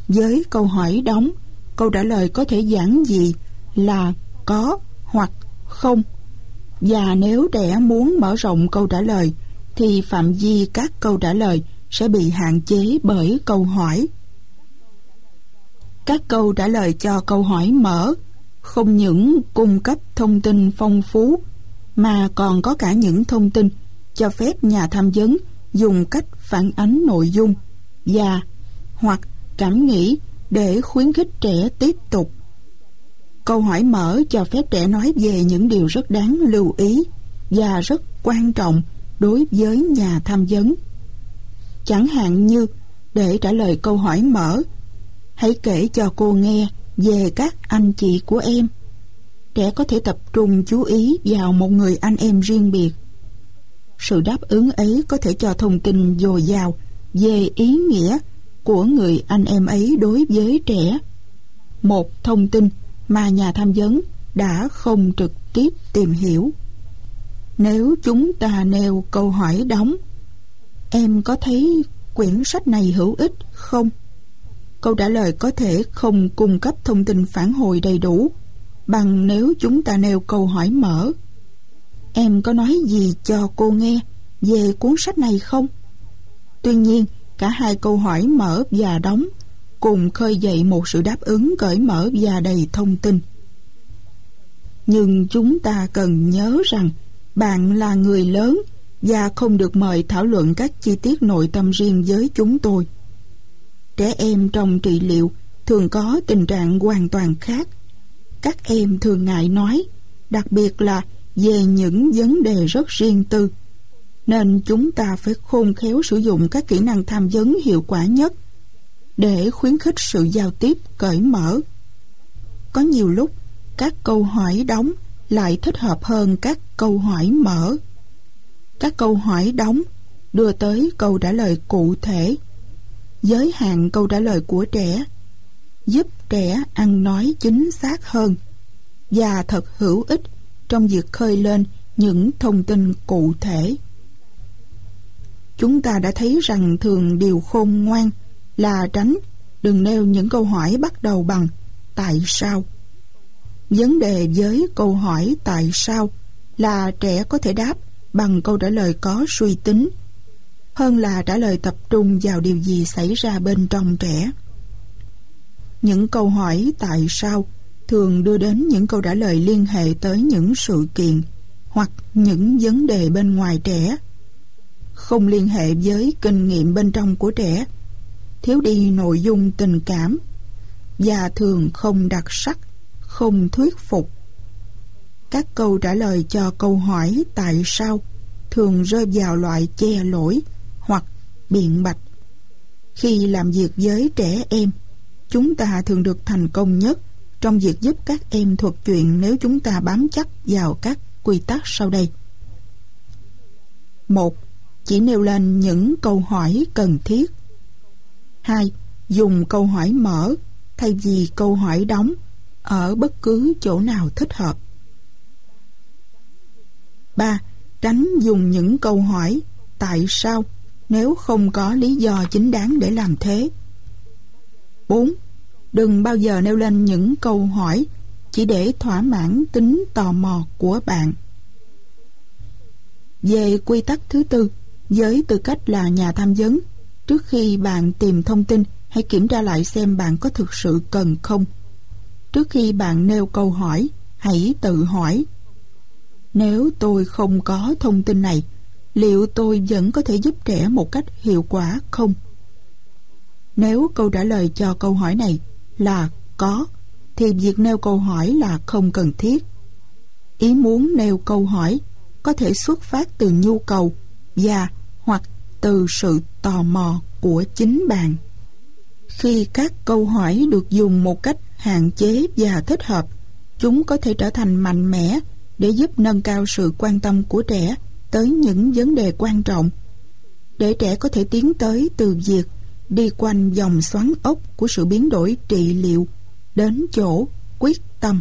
Với câu hỏi đóng, câu trả lời có thể giản dị là có hoặc không. Và nếu trẻ muốn mở rộng câu trả lời thì phạm vi các câu trả lời sẽ bị hạn chế bởi câu hỏi. Các câu trả lời cho câu hỏi mở không những cung cấp thông tin phong phú mà còn có cả những thông tin cho phép nhà tham vấn dùng cách phản ánh nội dung và hoặc cảm nghĩ để khuyến khích trẻ tiếp tục. Câu hỏi mở cho phép trẻ nói về những điều rất đáng lưu ý và rất quan trọng đối với nhà tham vấn. Chẳng hạn như, để trả lời câu hỏi mở, hãy kể cho cô nghe về các anh chị của em. Trẻ có thể tập trung chú ý vào một người anh em riêng biệt. Sự đáp ứng ấy có thể cho thông tin dồi dào về ý nghĩa của người anh em ấy đối với trẻ. Một thông tin mà nhà tham vấn đã không trực tiếp tìm hiểu. Nếu chúng ta nêu câu hỏi đóng: em có thấy quyển sách này hữu ích không? Câu trả lời có thể không cung cấp thông tin phản hồi đầy đủ bằng nếu chúng ta nêu câu hỏi mở: em có nói gì cho cô nghe về cuốn sách này không? Tuy nhiên, cả hai câu hỏi mở và đóng cùng khơi dậy một sự đáp ứng cởi mở và đầy thông tin. Nhưng chúng ta cần nhớ rằng bạn là người lớn và không được mời thảo luận các chi tiết nội tâm riêng với chúng tôi. Trẻ em trong trị liệu thường có tình trạng hoàn toàn khác. Các em thường ngại nói, đặc biệt là về những vấn đề rất riêng tư, nên chúng ta phải khôn khéo sử dụng các kỹ năng tham vấn hiệu quả nhất để khuyến khích sự giao tiếp cởi mở. Có nhiều lúc, các câu hỏi đóng lại thích hợp hơn các câu hỏi mở. Các câu hỏi đóng đưa tới câu trả lời cụ thể, giới hạn câu trả lời của trẻ, giúp trẻ ăn nói chính xác hơn và thật hữu ích trong việc khơi lên những thông tin cụ thể. Chúng ta đã thấy rằng thường điều khôn ngoan là tránh đừng nêu những câu hỏi bắt đầu bằng tại sao. Vấn đề với câu hỏi tại sao là trẻ có thể đáp bằng câu trả lời có suy tính, hơn là trả lời tập trung vào điều gì xảy ra bên trong trẻ. Những câu hỏi tại sao thường đưa đến những câu trả lời liên hệ tới những sự kiện hoặc những vấn đề bên ngoài trẻ, không liên hệ với kinh nghiệm bên trong của trẻ, thiếu đi nội dung tình cảm và thường không đặc sắc, không thuyết phục. Các câu trả lời cho câu hỏi tại sao thường rơi vào loại che lỗi hoặc biện bạch. Khi làm việc với trẻ em, chúng ta thường được thành công nhất trong việc giúp các em thuật chuyện nếu chúng ta bám chắc vào các quy tắc sau đây. 1. Chỉ nêu lên những câu hỏi cần thiết. 2. Dùng câu hỏi mở thay vì câu hỏi đóng ở bất cứ chỗ nào thích hợp. 3. Tránh dùng những câu hỏi tại sao nếu không có lý do chính đáng để làm thế. 4. Đừng bao giờ nêu lên những câu hỏi chỉ để thỏa mãn tính tò mò của bạn. Về quy tắc thứ tư, với tư cách là nhà tham vấn, trước khi bạn tìm thông tin, hãy kiểm tra lại xem bạn có thực sự cần không. Trước khi bạn nêu câu hỏi, hãy tự hỏi: nếu tôi không có thông tin này, liệu tôi vẫn có thể giúp trẻ một cách hiệu quả không? Nếu câu trả lời cho câu hỏi này là có, thì việc nêu câu hỏi là không cần thiết. Ý muốn nêu câu hỏi có thể xuất phát từ nhu cầu và hoặc từ sự tò mò của chính bạn. Khi các câu hỏi được dùng một cách hạn chế và thích hợp, chúng có thể trở thành mạnh mẽ để giúp nâng cao sự quan tâm của trẻ tới những vấn đề quan trọng, để trẻ có thể tiến tới từ việc đi quanh vòng xoắn ốc của sự biến đổi trị liệu đến chỗ quyết tâm.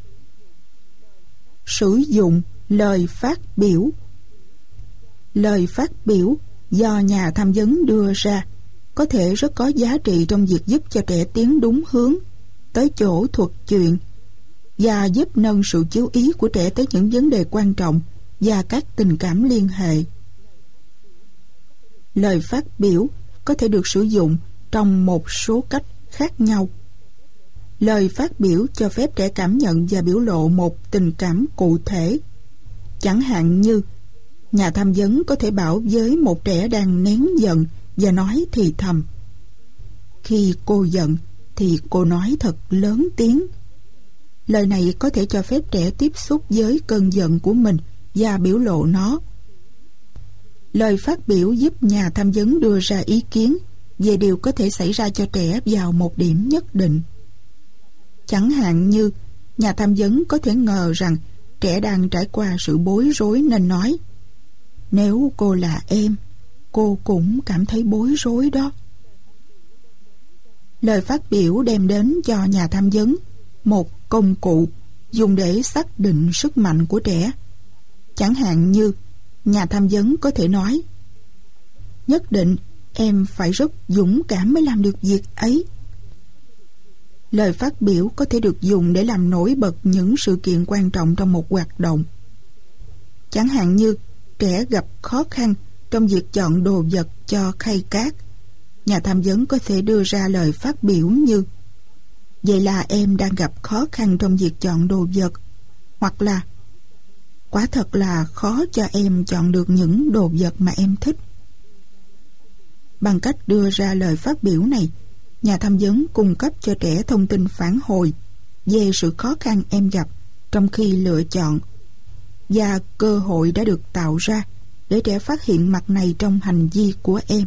Sử dụng lời phát biểu. Lời phát biểu do nhà tham vấn đưa ra có thể rất có giá trị trong việc giúp cho trẻ tiến đúng hướng tới chỗ thuật chuyện và giúp nâng sự chú ý của trẻ tới những vấn đề quan trọng và các tình cảm liên hệ. Lời phát biểu có thể được sử dụng trong một số cách khác nhau. Lời phát biểu cho phép trẻ cảm nhận và biểu lộ một tình cảm cụ thể. Chẳng hạn như nhà tham vấn có thể bảo với một trẻ đang nén giận và nói thì thầm: "Khi cô giận thì cô nói thật lớn tiếng." Lời này có thể cho phép trẻ tiếp xúc với cơn giận của mình và biểu lộ nó. Lời phát biểu giúp nhà tham vấn đưa ra ý kiến về điều có thể xảy ra cho trẻ vào một điểm nhất định. Chẳng hạn như nhà tham vấn có thể ngờ rằng trẻ đang trải qua sự bối rối nên nói: "Nếu cô là em, cô cũng cảm thấy bối rối đó." Lời phát biểu đem đến cho nhà tham vấn một công cụ dùng để xác định sức mạnh của trẻ. Chẳng hạn như nhà tham vấn có thể nói: "Nhất định em phải rất dũng cảm mới làm được việc ấy." Lời phát biểu có thể được dùng để làm nổi bật những sự kiện quan trọng trong một hoạt động. Chẳng hạn như trẻ gặp khó khăn trong việc chọn đồ vật cho khay cát. Nhà tham vấn có thể đưa ra lời phát biểu như: "Vậy là em đang gặp khó khăn trong việc chọn đồ vật." Hoặc là: "Quả thật là khó cho em chọn được những đồ vật mà em thích." Bằng cách đưa ra lời phát biểu này, nhà tham vấn cung cấp cho trẻ thông tin phản hồi về sự khó khăn em gặp trong khi lựa chọn, và cơ hội đã được tạo ra để trẻ phát hiện mặt này trong hành vi của em.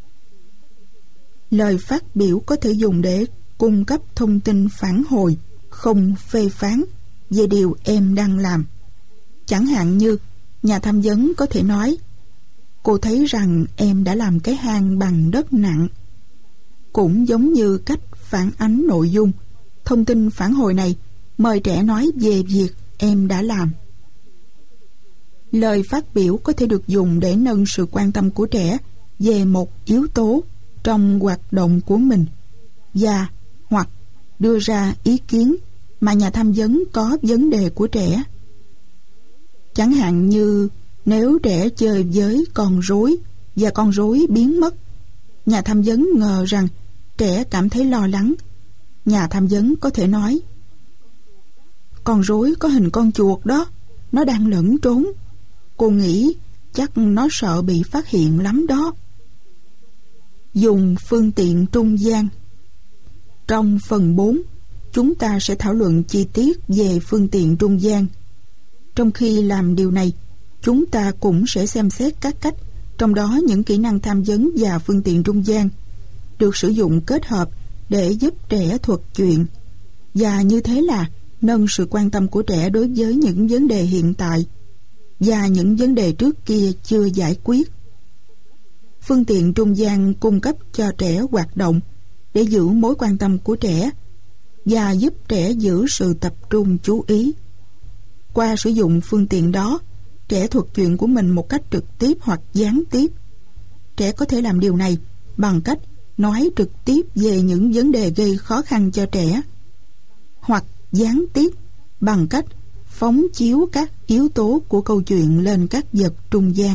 Lời phát biểu có thể dùng để cung cấp thông tin phản hồi, không phê phán, về điều em đang làm. Chẳng hạn như nhà tham vấn có thể nói: "Cô thấy rằng em đã làm cái hang bằng đất nặng." Cũng giống như cách phản ánh nội dung, thông tin phản hồi này mời trẻ nói về việc em đã làm. Lời phát biểu có thể được dùng để nâng sự quan tâm của trẻ về một yếu tố trong hoạt động của mình, và hoặc đưa ra ý kiến mà nhà tham vấn có vấn đề của trẻ. Chẳng hạn như nếu trẻ chơi với con rối và con rối biến mất, nhà tham vấn ngờ rằng trẻ cảm thấy lo lắng. Nhà tham vấn có thể nói: "Con rối có hình con chuột đó, nó đang lẫn trốn. Cô nghĩ chắc nó sợ bị phát hiện lắm đó." Dùng phương tiện trung gian. Trong phần 4, chúng ta sẽ thảo luận chi tiết về phương tiện trung gian. Trong khi làm điều này, chúng ta cũng sẽ xem xét các cách, trong đó những kỹ năng tham vấn và phương tiện trung gian, được sử dụng kết hợp để giúp trẻ thuật chuyện, và như thế là nâng sự quan tâm của trẻ đối với những vấn đề hiện tại và những vấn đề trước kia chưa giải quyết. Phương tiện trung gian cung cấp cho trẻ hoạt động để giữ mối quan tâm của trẻ và giúp trẻ giữ sự tập trung chú ý. Qua sử dụng phương tiện đó, trẻ thuật chuyện của mình một cách trực tiếp hoặc gián tiếp. Trẻ có thể làm điều này bằng cách nói trực tiếp về những vấn đề gây khó khăn cho trẻ, hoặc gián tiếp bằng cách phóng chiếu các yếu tố của câu chuyện lên các vật trung gian.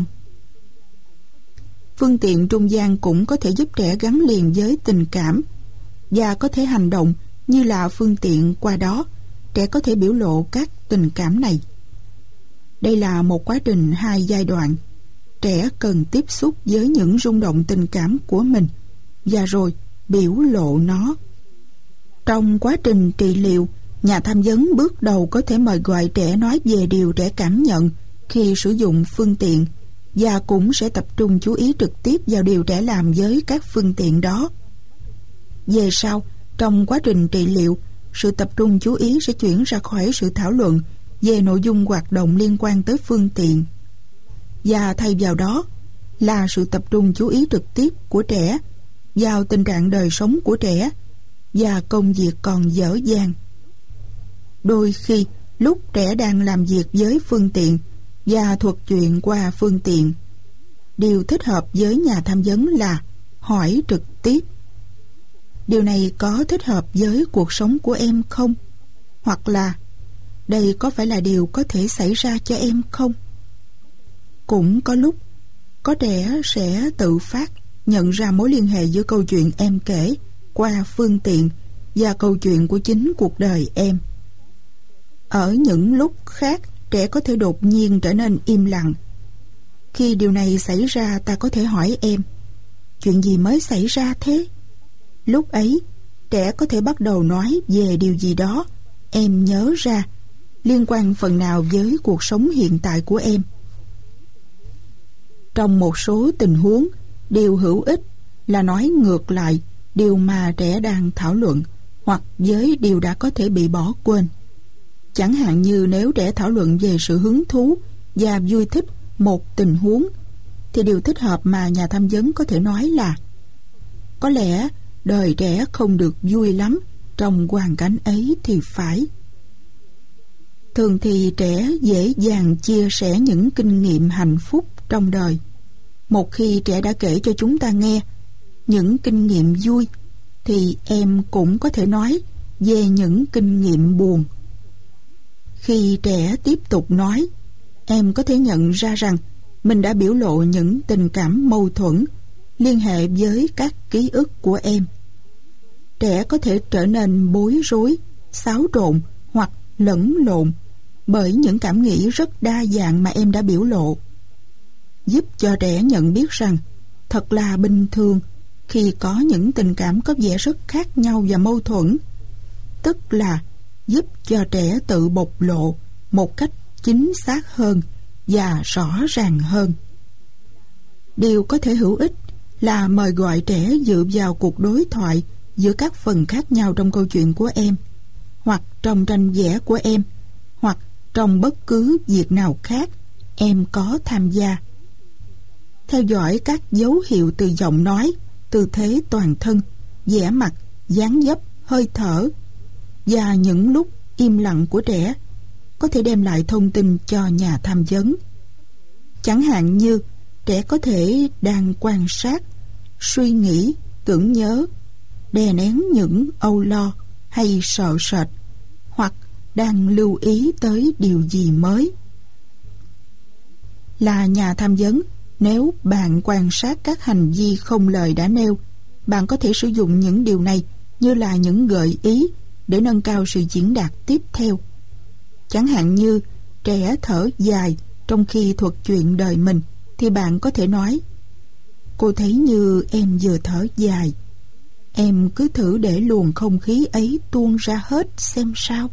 Phương tiện trung gian cũng có thể giúp trẻ gắn liền với tình cảm và có thể hành động như là phương tiện qua đó trẻ có thể biểu lộ các tình cảm này. Đây là một quá trình 2 giai đoạn. Trẻ cần tiếp xúc với những rung động tình cảm của mình và rồi biểu lộ nó. Trong quá trình trị liệu, nhà tham vấn bước đầu có thể mời gọi trẻ nói về điều trẻ cảm nhận khi sử dụng phương tiện, và cũng sẽ tập trung chú ý trực tiếp vào điều trẻ làm với các phương tiện đó. Về sau, trong quá trình trị liệu, sự tập trung chú ý sẽ chuyển ra khỏi sự thảo luận về nội dung hoạt động liên quan tới phương tiện, và thay vào đó là sự tập trung chú ý trực tiếp của trẻ vào tình trạng đời sống của trẻ và công việc còn dở dang. Đôi khi, lúc trẻ đang làm việc với phương tiện và thuật chuyện qua phương tiện, điều thích hợp với nhà tham vấn là hỏi trực tiếp: điều này có thích hợp với cuộc sống của em không? Hoặc là đây có phải là điều có thể xảy ra cho em không? Cũng có lúc có trẻ sẽ tự phát nhận ra mối liên hệ giữa câu chuyện em kể qua phương tiện và câu chuyện của chính cuộc đời em. Ở những lúc khác, trẻ có thể đột nhiên trở nên im lặng. Khi điều này xảy ra, ta có thể hỏi em: chuyện gì mới xảy ra thế? Lúc ấy, trẻ có thể bắt đầu nói về điều gì đó em nhớ ra, liên quan phần nào với cuộc sống hiện tại của em. Trong một số tình huống, điều hữu ích là nói ngược lại điều mà trẻ đang thảo luận, hoặc với điều đã có thể bị bỏ quên. Chẳng hạn như nếu trẻ thảo luận về sự hứng thú và vui thích một tình huống, thì điều thích hợp mà nhà tham vấn có thể nói là: có lẽ đời trẻ không được vui lắm trong hoàn cảnh ấy thì phải. Thường thì trẻ dễ dàng chia sẻ những kinh nghiệm hạnh phúc trong đời. Một khi trẻ đã kể cho chúng ta nghe những kinh nghiệm vui, thì em cũng có thể nói về những kinh nghiệm buồn. Khi trẻ tiếp tục nói, em có thể nhận ra rằng mình đã biểu lộ những tình cảm mâu thuẫn liên hệ với các ký ức của em. Trẻ có thể trở nên bối rối, xáo trộn hoặc lẫn lộn bởi những cảm nghĩ rất đa dạng mà em đã biểu lộ. Giúp cho trẻ nhận biết rằng thật là bình thường khi có những tình cảm có vẻ rất khác nhau và mâu thuẫn, tức là giúp cho trẻ tự bộc lộ một cách chính xác hơn và rõ ràng hơn. Điều có thể hữu ích là mời gọi trẻ dựa vào cuộc đối thoại giữa các phần khác nhau trong câu chuyện của em, hoặc trong tranh vẽ của em, hoặc trong bất cứ việc nào khác em có tham gia. Theo dõi các dấu hiệu từ giọng nói, tư thế toàn thân, vẻ mặt, dáng dấp, hơi thở và những lúc im lặng của trẻ có thể đem lại thông tin cho nhà tham vấn. Chẳng hạn như trẻ có thể đang quan sát, suy nghĩ, tưởng nhớ, đè nén những âu lo hay sợ sệt, hoặc đang lưu ý tới điều gì mới. Là nhà tham vấn, nếu bạn quan sát các hành vi không lời đã nêu, bạn có thể sử dụng những điều này như là những gợi ý để nâng cao sự diễn đạt tiếp theo. Chẳng hạn như trẻ thở dài trong khi thuật chuyện đời mình, thì bạn có thể nói: cô thấy như em vừa thở dài, em cứ thử để luồng không khí ấy tuôn ra hết xem sao.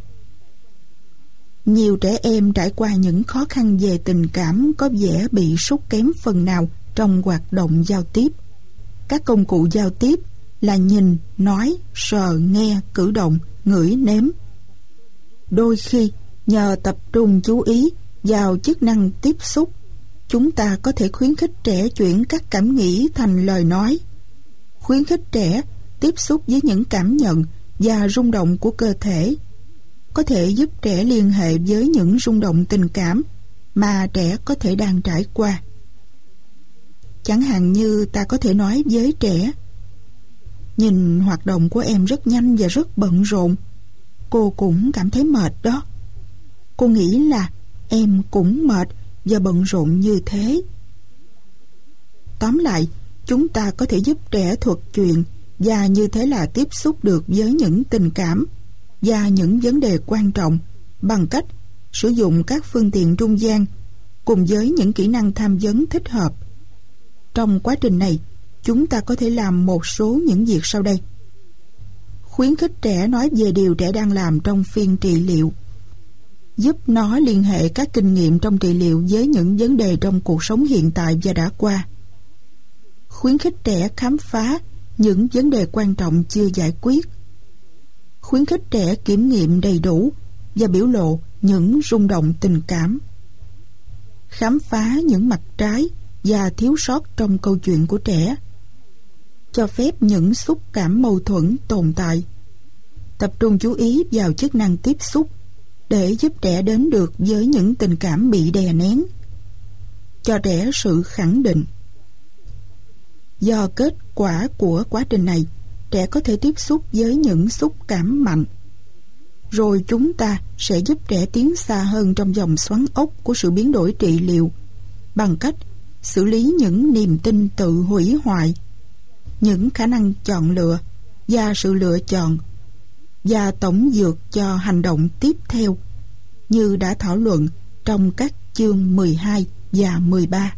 Nhiều trẻ em trải qua những khó khăn về tình cảm có vẻ bị sút kém phần nào trong hoạt động giao tiếp. Các công cụ giao tiếp là nhìn, nói, sờ, nghe, cử động, ngửi, nếm. Đôi khi, nhờ tập trung chú ý vào chức năng tiếp xúc, chúng ta có thể khuyến khích trẻ chuyển các cảm nghĩ thành lời nói. Khuyến khích trẻ tiếp xúc với những cảm nhận và rung động của cơ thể, có thể giúp trẻ liên hệ với những rung động tình cảm mà trẻ có thể đang trải qua. Chẳng hạn như ta có thể nói với trẻ: nhìn hoạt động của em rất nhanh và rất bận rộn, cô cũng cảm thấy mệt đó. Cô nghĩ là em cũng mệt và bận rộn như thế. Tóm lại, chúng ta có thể giúp trẻ thuật chuyện và như thế là tiếp xúc được với những tình cảm và những vấn đề quan trọng bằng cách sử dụng các phương tiện trung gian cùng với những kỹ năng tham vấn thích hợp. Trong quá trình này, chúng ta có thể làm một số những việc sau đây. Khuyến khích trẻ nói về điều trẻ đang làm trong phiên trị liệu. Giúp nó liên hệ các kinh nghiệm trong trị liệu với những vấn đề trong cuộc sống hiện tại và đã qua. Khuyến khích trẻ khám phá những vấn đề quan trọng chưa giải quyết. Khuyến khích trẻ kiểm nghiệm đầy đủ và biểu lộ những rung động tình cảm. Khám phá những mặt trái và thiếu sót trong câu chuyện của trẻ. Cho phép những xúc cảm mâu thuẫn tồn tại. Tập trung chú ý vào chức năng tiếp xúc để giúp trẻ đến được với những tình cảm bị đè nén. Cho trẻ sự khẳng định. Do kết quả của quá trình này, trẻ có thể tiếp xúc với những xúc cảm mạnh. Rồi chúng ta sẽ giúp trẻ tiến xa hơn trong vòng xoắn ốc của sự biến đổi trị liệu bằng cách xử lý những niềm tin tự hủy hoại, những khả năng chọn lựa và sự lựa chọn, và tổng dược cho hành động tiếp theo, như đã thảo luận trong các chương 12 và 13.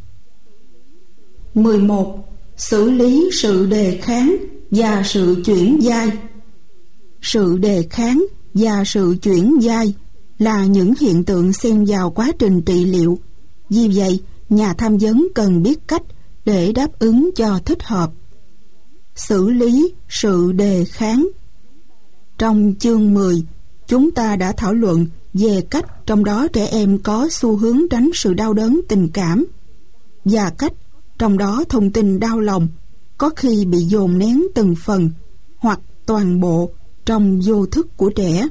11. Xử lý sự đề kháng và sự chuyển giai. Sự đề kháng và sự chuyển giai là những hiện tượng xen vào quá trình trị liệu. Vì vậy, nhà tham vấn cần biết cách để đáp ứng cho thích hợp. Xử lý sự đề kháng. Trong chương 10, chúng ta đã thảo luận về cách trong đó trẻ em có xu hướng tránh sự đau đớn tình cảm, và cách trong đó thông tin đau lòng có khi bị dồn nén từng phần hoặc toàn bộ trong vô thức của trẻ.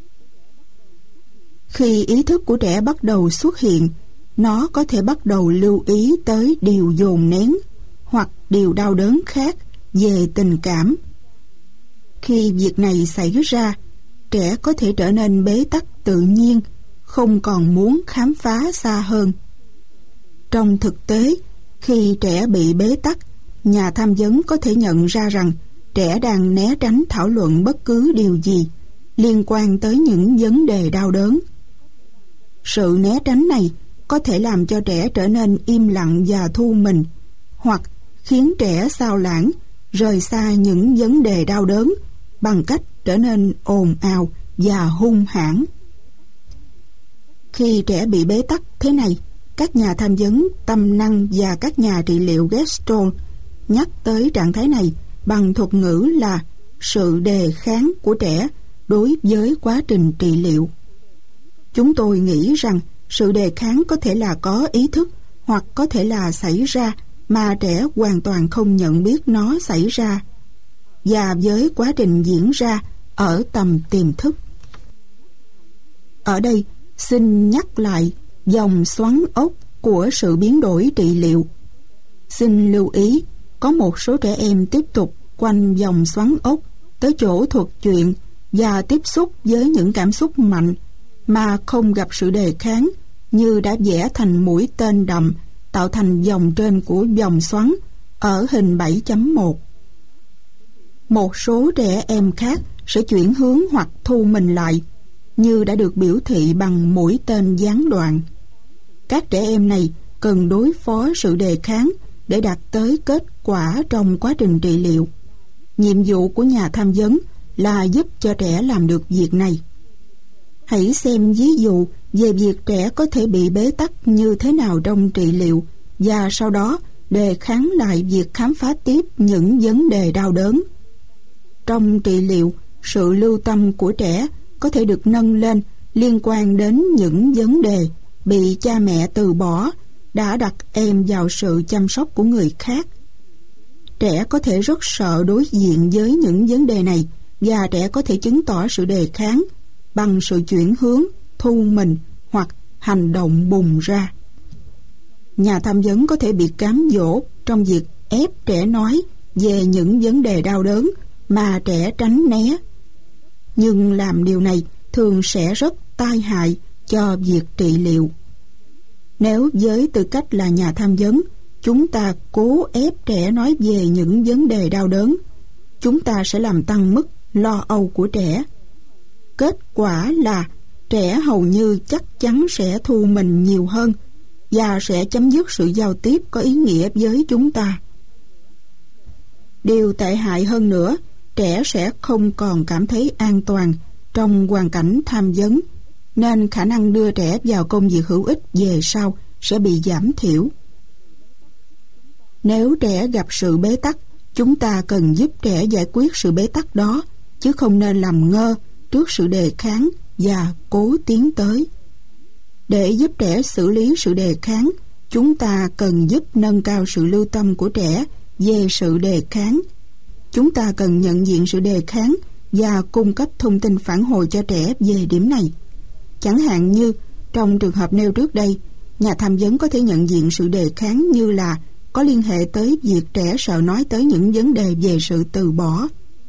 Khi ý thức của trẻ bắt đầu xuất hiện, nó có thể bắt đầu lưu ý tới điều dồn nén hoặc điều đau đớn khác về tình cảm. Khi việc này xảy ra, trẻ có thể trở nên bế tắc tự nhiên, không còn muốn khám phá xa hơn. Trong thực tế, khi trẻ bị bế tắc, nhà tham vấn có thể nhận ra rằng trẻ đang né tránh thảo luận bất cứ điều gì liên quan tới những vấn đề đau đớn. Sự né tránh này có thể làm cho trẻ trở nên im lặng và thu mình, hoặc khiến trẻ xao lãng, rời xa những vấn đề đau đớn bằng cách trở nên ồn ào và hung hãn. Khi trẻ bị bế tắc thế này, các nhà tham vấn tâm năng và các nhà trị liệu Gestalt nhắc tới trạng thái này bằng thuật ngữ là sự đề kháng của trẻ đối với quá trình trị liệu. Chúng tôi nghĩ rằng sự đề kháng có thể là có ý thức hoặc có thể là xảy ra mà trẻ hoàn toàn không nhận biết nó xảy ra, và với quá trình diễn ra ở tầm tiềm thức. Ở đây, xin nhắc lại vòng xoắn ốc của sự biến đổi trị liệu. Xin lưu ý, có một số trẻ em tiếp tục quanh vòng xoắn ốc tới chỗ thuật chuyện và tiếp xúc với những cảm xúc mạnh mà không gặp sự đề kháng, như đã vẽ thành mũi tên đậm tạo thành vòng trên của vòng xoắn ở hình 7.1. Một số trẻ em khác sẽ chuyển hướng hoặc thu mình lại, như đã được biểu thị bằng mũi tên gián đoạn. Các trẻ em này cần đối phó sự đề kháng để đạt tới kết quả trong quá trình trị liệu. Nhiệm vụ của nhà tham vấn là giúp cho trẻ làm được việc này. Hãy xem ví dụ về việc trẻ có thể bị bế tắc như thế nào trong trị liệu, và sau đó đề kháng lại việc khám phá tiếp những vấn đề đau đớn. Trong trị liệu, sự lưu tâm của trẻ có thể được nâng lên liên quan đến những vấn đề bị cha mẹ từ bỏ đã đặt em vào sự chăm sóc của người khác. Trẻ có thể rất sợ đối diện với những vấn đề này, và trẻ có thể chứng tỏ sự đề kháng bằng sự chuyển hướng, thu mình hoặc hành động bùng ra. Nhà tham vấn có thể bị cám dỗ trong việc ép trẻ nói về những vấn đề đau đớn mà trẻ tránh né. Nhưng làm điều này thường sẽ rất tai hại cho việc trị liệu. Nếu với tư cách là nhà tham vấn, chúng ta cố ép trẻ nói về những vấn đề đau đớn, chúng ta sẽ làm tăng mức lo âu của trẻ. Kết quả là trẻ hầu như chắc chắn sẽ thu mình nhiều hơn và sẽ chấm dứt sự giao tiếp có ý nghĩa với chúng ta. Điều tệ hại hơn nữa, trẻ sẽ không còn cảm thấy an toàn trong hoàn cảnh tham vấn, nên khả năng đưa trẻ vào công việc hữu ích về sau sẽ bị giảm thiểu. Nếu trẻ gặp sự bế tắc, chúng ta cần giúp trẻ giải quyết sự bế tắc đó, chứ không nên làm ngơ trước sự đề kháng và cố tiến tới. Để giúp trẻ xử lý sự đề kháng, chúng ta cần giúp nâng cao sự lưu tâm của trẻ về sự đề kháng. Chúng ta cần nhận diện sự đề kháng và cung cấp thông tin phản hồi cho trẻ về điểm này. Chẳng hạn như trong trường hợp nêu trước đây, nhà tham vấn có thể nhận diện sự đề kháng như là có liên hệ tới việc trẻ sợ nói tới những vấn đề về sự từ bỏ.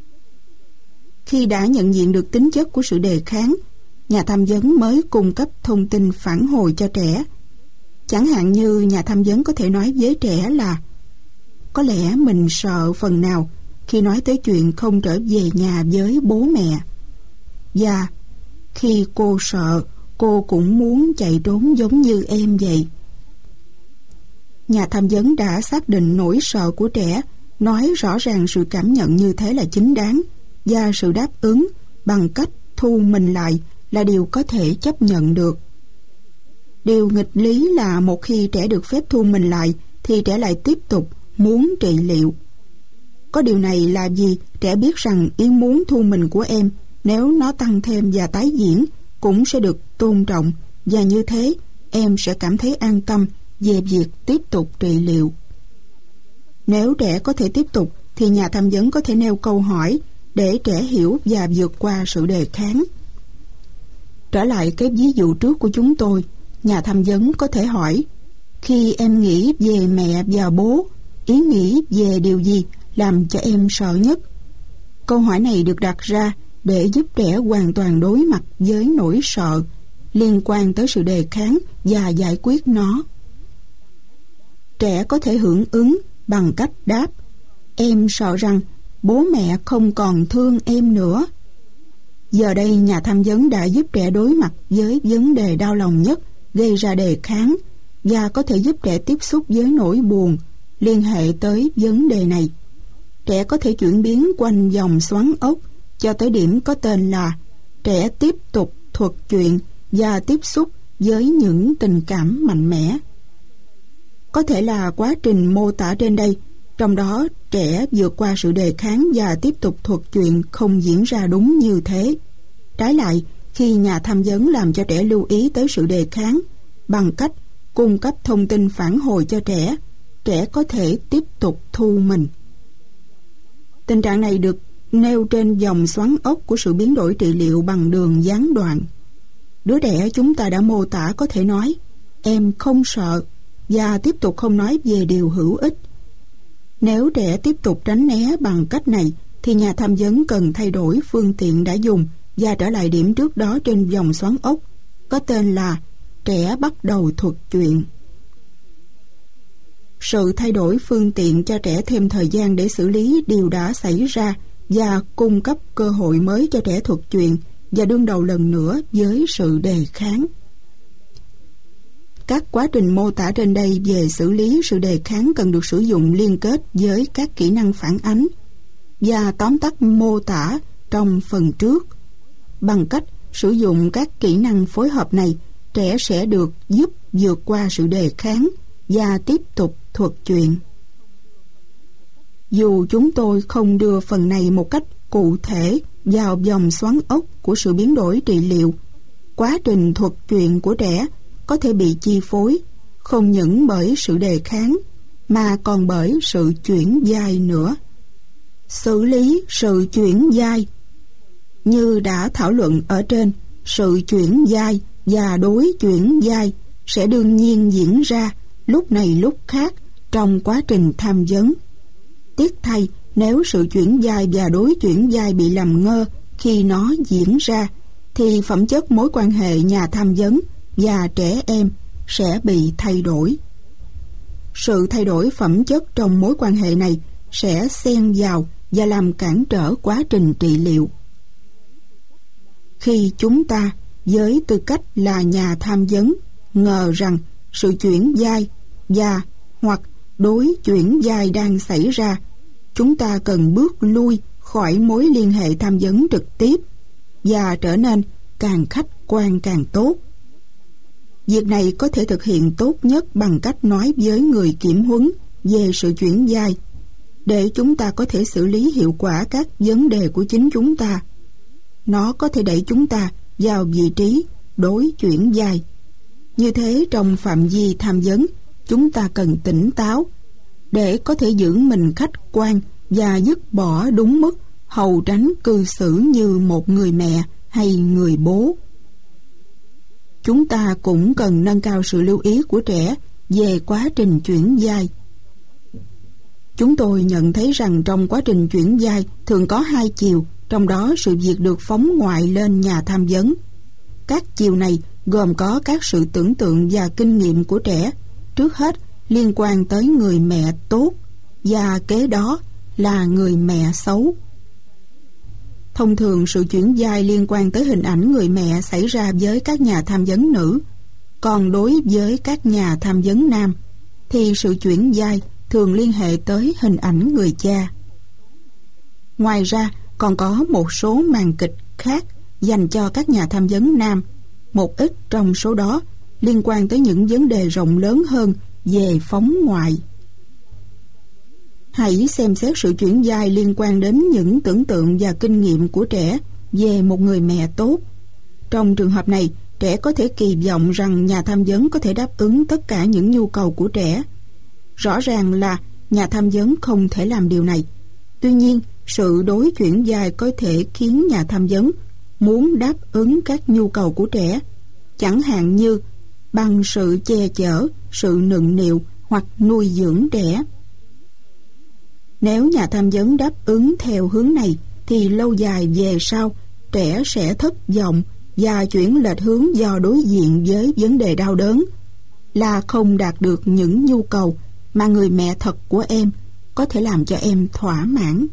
Khi đã nhận diện được tính chất của sự đề kháng, nhà tham vấn mới cung cấp thông tin phản hồi cho trẻ. Chẳng hạn như nhà tham vấn có thể nói với trẻ là: có lẽ mình sợ phần nào khi nói tới chuyện không trở về nhà với bố mẹ. Và khi cô sợ, cô cũng muốn chạy trốn giống như em vậy. Nhà tham vấn đã xác định nỗi sợ của trẻ, nói rõ ràng sự cảm nhận như thế là chính đáng, và sự đáp ứng bằng cách thu mình lại là điều có thể chấp nhận được. Điều nghịch lý là một khi trẻ được phép thu mình lại thì trẻ lại tiếp tục muốn trị liệu. Có điều này là vì trẻ biết rằng ý muốn thu mình của em, nếu nó tăng thêm và tái diễn, cũng sẽ được tôn trọng, và như thế em sẽ cảm thấy an tâm về việc tiếp tục trị liệu. Nếu trẻ có thể tiếp tục thì nhà tham vấn có thể nêu câu hỏi để trẻ hiểu và vượt qua sự đề kháng. Trở lại cái ví dụ trước của chúng tôi, nhà tham vấn có thể hỏi: khi em nghĩ về mẹ và bố, ý nghĩ về điều gì làm cho em sợ nhất? Câu hỏi này được đặt ra để giúp trẻ hoàn toàn đối mặt với nỗi sợ liên quan tới sự đề kháng và giải quyết nó. Trẻ có thể hưởng ứng bằng cách đáp: em sợ rằng bố mẹ không còn thương em nữa. Giờ đây nhà tham vấn đã giúp trẻ đối mặt với vấn đề đau lòng nhất gây ra đề kháng, và có thể giúp trẻ tiếp xúc với nỗi buồn liên hệ tới vấn đề này. Trẻ có thể chuyển biến quanh vòng xoắn ốc cho tới điểm có tên là trẻ tiếp tục thuật chuyện và tiếp xúc với những tình cảm mạnh mẽ. Có thể là quá trình mô tả trên đây, trong đó trẻ vượt qua sự đề kháng và tiếp tục thuật chuyện không diễn ra đúng như thế. Trái lại, khi nhà tham vấn làm cho trẻ lưu ý tới sự đề kháng bằng cách cung cấp thông tin phản hồi cho trẻ, trẻ có thể tiếp tục thu mình. Tình trạng này được nêu trên vòng xoắn ốc của sự biến đổi trị liệu bằng đường gián đoạn. Đứa trẻ chúng ta đã mô tả có thể nói: em không sợ, và tiếp tục không nói về điều hữu ích. Nếu trẻ tiếp tục tránh né bằng cách này thì nhà tham vấn cần thay đổi phương tiện đã dùng và trở lại điểm trước đó trên vòng xoắn ốc, có tên là trẻ bắt đầu thuật chuyện. Sự thay đổi phương tiện cho trẻ thêm thời gian để xử lý điều đã xảy ra và cung cấp cơ hội mới cho trẻ thuật chuyện và đương đầu lần nữa với sự đề kháng. Các quá trình mô tả trên đây về xử lý sự đề kháng cần được sử dụng liên kết với các kỹ năng phản ánh, và tóm tắt mô tả trong phần trước. Bằng cách sử dụng các kỹ năng phối hợp này, trẻ sẽ được giúp vượt qua sự đề kháng và tiếp tục thuật chuyện. Dù chúng tôi không đưa phần này một cách cụ thể vào vòng xoắn ốc của sự biến đổi trị liệu, quá trình thuật chuyện của trẻ có thể bị chi phối không những bởi sự đề kháng mà còn bởi sự chuyển vai nữa. Xử lý sự chuyển vai. Như đã thảo luận ở trên, sự chuyển vai và đối chuyển vai sẽ đương nhiên diễn ra lúc này lúc khác trong quá trình tham vấn. Tiếc thay, nếu sự chuyển vai và đối chuyển vai bị làm ngơ khi nó diễn ra, thì phẩm chất mối quan hệ nhà tham vấn và trẻ em sẽ bị thay đổi. Sự thay đổi phẩm chất trong mối quan hệ này sẽ xen vào và làm cản trở quá trình trị liệu. Khi chúng ta, với tư cách là nhà tham vấn, ngờ rằng sự chuyển vai và hoặc đối chuyển vai đang xảy ra, chúng ta cần bước lui khỏi mối liên hệ tham vấn trực tiếp và trở nên càng khách quan càng tốt. Việc này có thể thực hiện tốt nhất bằng cách nói với người kiểm huấn về sự chuyển vai, để chúng ta có thể xử lý hiệu quả các vấn đề của chính chúng ta. Nó có thể đẩy chúng ta vào vị trí đối chuyển vai. Như thế, trong phạm vi tham vấn, chúng ta cần tỉnh táo để có thể giữ mình khách quan và dứt bỏ đúng mức, hầu tránh cư xử như một người mẹ hay người bố. Chúng ta cũng cần nâng cao sự lưu ý của trẻ về quá trình chuyển vai. Chúng tôi nhận thấy rằng trong quá trình chuyển giai thường có hai chiều, trong đó sự việc được phóng ngoại lên nhà tham vấn. Các chiều này gồm có các sự tưởng tượng và kinh nghiệm của trẻ, trước hết liên quan tới người mẹ tốt và kế đó là người mẹ xấu. Thông thường sự chuyển giai liên quan tới hình ảnh người mẹ xảy ra với các nhà tham vấn nữ, còn đối với các nhà tham vấn nam thì sự chuyển giai thường liên hệ tới hình ảnh người cha. Ngoài ra còn có một số màn kịch khác dành cho các nhà tham vấn nam, một ít trong số đó liên quan tới những vấn đề rộng lớn hơn về phóng ngoại. Hãy xem xét sự chuyển giai liên quan đến những tưởng tượng và kinh nghiệm của trẻ về một người mẹ tốt. Trong trường hợp này, trẻ có thể kỳ vọng rằng nhà tham vấn có thể đáp ứng tất cả những nhu cầu của trẻ. Rõ ràng là nhà tham vấn không thể làm điều này. Tuy nhiên, sự đối chuyển giai có thể khiến nhà tham vấn muốn đáp ứng các nhu cầu của trẻ, chẳng hạn như bằng sự che chở, sự nựng nịu hoặc nuôi dưỡng trẻ. Nếu nhà tham vấn đáp ứng theo hướng này thì lâu dài về sau trẻ sẽ thất vọng và chuyển lệch hướng do đối diện với vấn đề đau đớn, là không đạt được những nhu cầu mà người mẹ thật của em có thể làm cho em thỏa mãn.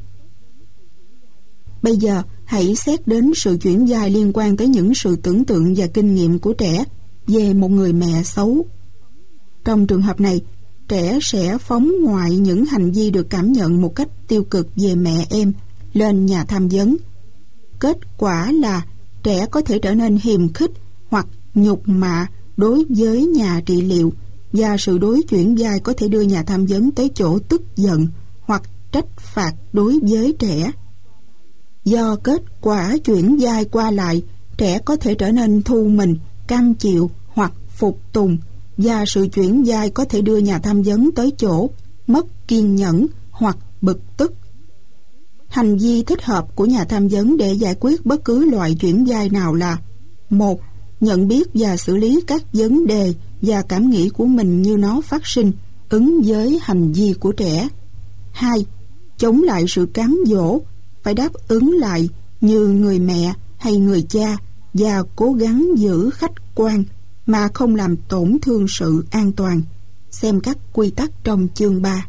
Bây giờ hãy xét đến sự chuyển giai liên quan tới những sự tưởng tượng và kinh nghiệm của trẻ về một người mẹ xấu. Trong trường hợp này, trẻ sẽ phóng ngoại những hành vi được cảm nhận một cách tiêu cực về mẹ em lên nhà tham vấn. Kết quả là trẻ có thể trở nên hiềm khích hoặc nhục mạ đối với nhà trị liệu, và sự đối chuyển giai có thể đưa nhà tham vấn tới chỗ tức giận hoặc trách phạt đối với trẻ. Do kết quả chuyển giai qua lại, trẻ có thể trở nên thu mình, cam chịu hoặc phục tùng, và sự chuyển giai có thể đưa nhà tham vấn tới chỗ mất kiên nhẫn hoặc bực tức. Hành vi thích hợp của nhà tham vấn để giải quyết bất cứ loại chuyển giai nào là: 1. Nhận biết và xử lý các vấn đề và cảm nghĩ của mình như nó phát sinh, ứng với hành vi của trẻ. 2. Chống lại sự cám dỗ, phải đáp ứng lại như người mẹ hay người cha và cố gắng giữ khách quan mà không làm tổn thương sự an toàn. Xem các quy tắc trong chương 3.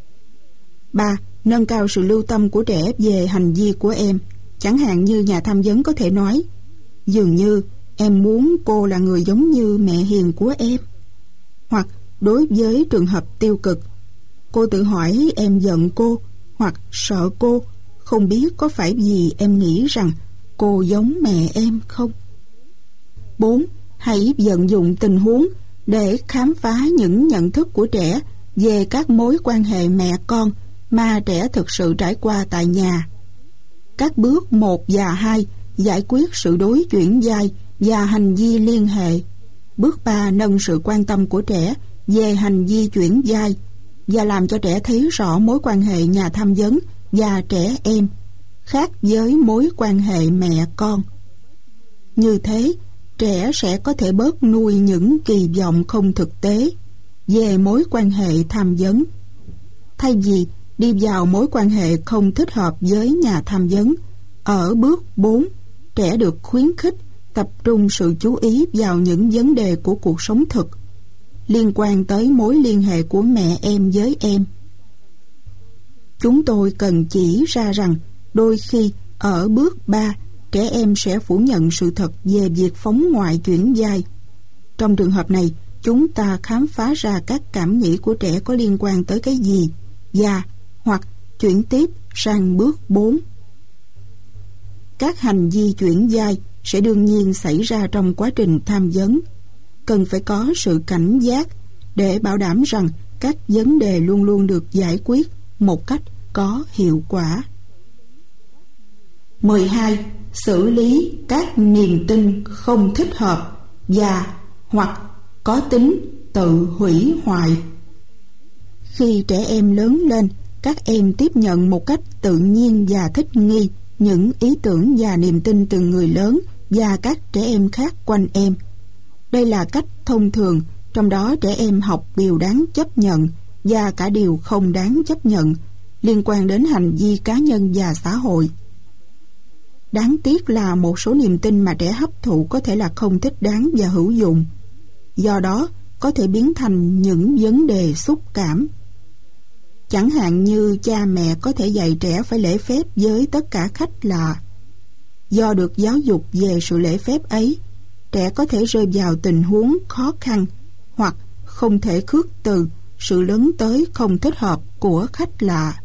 3. Nâng cao sự lưu tâm của trẻ về hành vi của em. Chẳng hạn như nhà tham vấn có thể nói: dường như em muốn cô là người giống như mẹ hiền của em. Hoặc đối với trường hợp tiêu cực, cô tự hỏi em giận cô hoặc sợ cô, không biết có phải vì em nghĩ rằng cô giống mẹ em không. 4. Hãy vận dụng tình huống để khám phá những nhận thức của trẻ về các mối quan hệ mẹ con mà trẻ thực sự trải qua tại nhà. Các bước 1 và 2 giải quyết sự đối chuyển giai và hành vi liên hệ. Bước 3 nâng sự quan tâm của trẻ về hành vi chuyển giai và làm cho trẻ thấy rõ mối quan hệ nhà tham vấn và trẻ em khác với mối quan hệ mẹ con. Như thế, trẻ sẽ có thể bớt nuôi những kỳ vọng không thực tế về mối quan hệ tham vấn. Thay vì đi vào mối quan hệ không thích hợp với nhà tham vấn, ở bước 4, trẻ được khuyến khích tập trung sự chú ý vào những vấn đề của cuộc sống thực liên quan tới mối liên hệ của mẹ em với em. Chúng tôi cần chỉ ra rằng đôi khi ở bước 3, trẻ em sẽ phủ nhận sự thật về việc phóng ngoại chuyển giai. Trong trường hợp này, chúng ta khám phá ra các cảm nghĩ của trẻ có liên quan tới cái gì và hoặc chuyển tiếp sang bước 4. Các hành vi chuyển giai sẽ đương nhiên xảy ra trong quá trình tham vấn. Cần phải có sự cảnh giác để bảo đảm rằng các vấn đề luôn luôn được giải quyết một cách có hiệu quả. 12. Xử lý các niềm tin không thích hợp và hoặc có tính tự hủy hoại. Khi trẻ em lớn lên, các em tiếp nhận một cách tự nhiên và thích nghi những ý tưởng và niềm tin từ người lớn và các trẻ em khác quanh em. Đây là cách thông thường, trong đó trẻ em học điều đáng chấp nhận và cả điều không đáng chấp nhận liên quan đến hành vi cá nhân và xã hội. Đáng tiếc là một số niềm tin mà trẻ hấp thụ có thể là không thích đáng và hữu dụng, do đó có thể biến thành những vấn đề xúc cảm. Chẳng hạn như cha mẹ có thể dạy trẻ phải lễ phép với tất cả khách lạ. Do được giáo dục về sự lễ phép ấy, trẻ có thể rơi vào tình huống khó khăn hoặc không thể khước từ sự lấn tới không thích hợp của khách lạ.